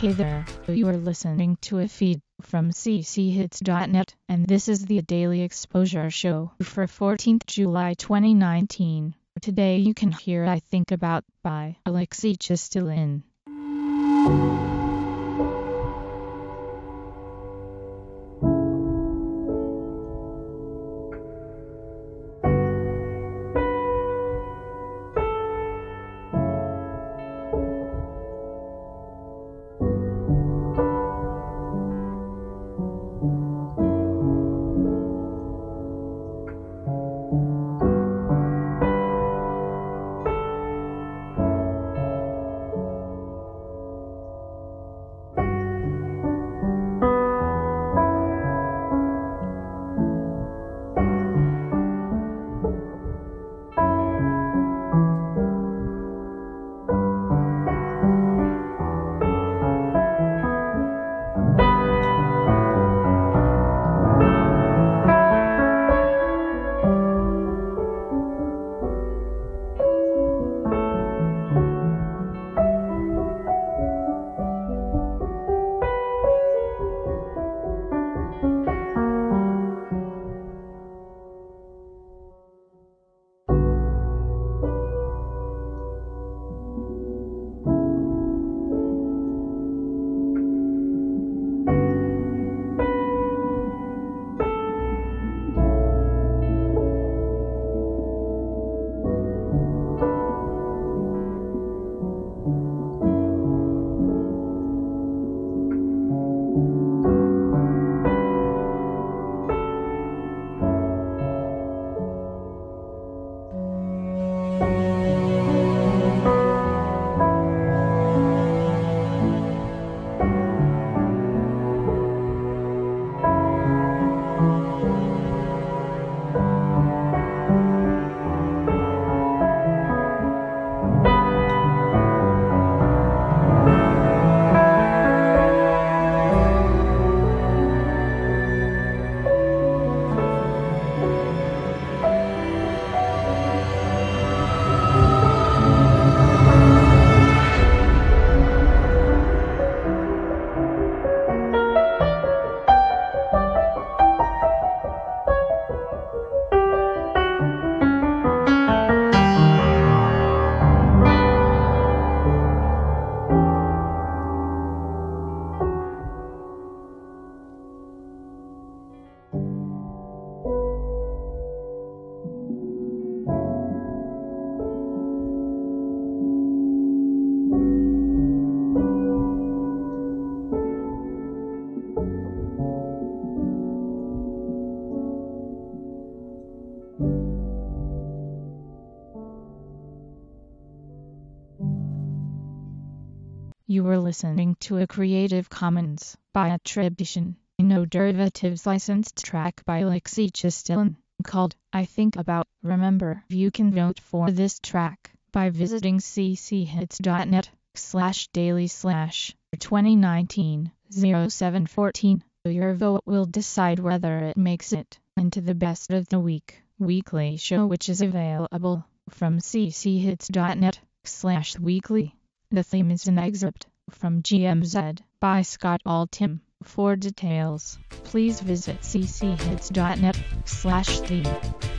Hey there, you are listening to a feed from cchits.net, and this is the Daily Exposure Show for 14th July 2019. Today you can hear I Think About by Alexei Chistilin. You were listening to a Creative Commons by attribution, no derivatives licensed track by Alexei Chistilin, called I Think About. Remember, you can vote for this track by visiting cchits.net/daily/2019-0714. Your vote will decide whether it makes it into the Best of the Week weekly show, which is available from cchits.net/weekly. The theme is an excerpt from GMZ by Scott Altham. For details, please visit cchits.net/theme.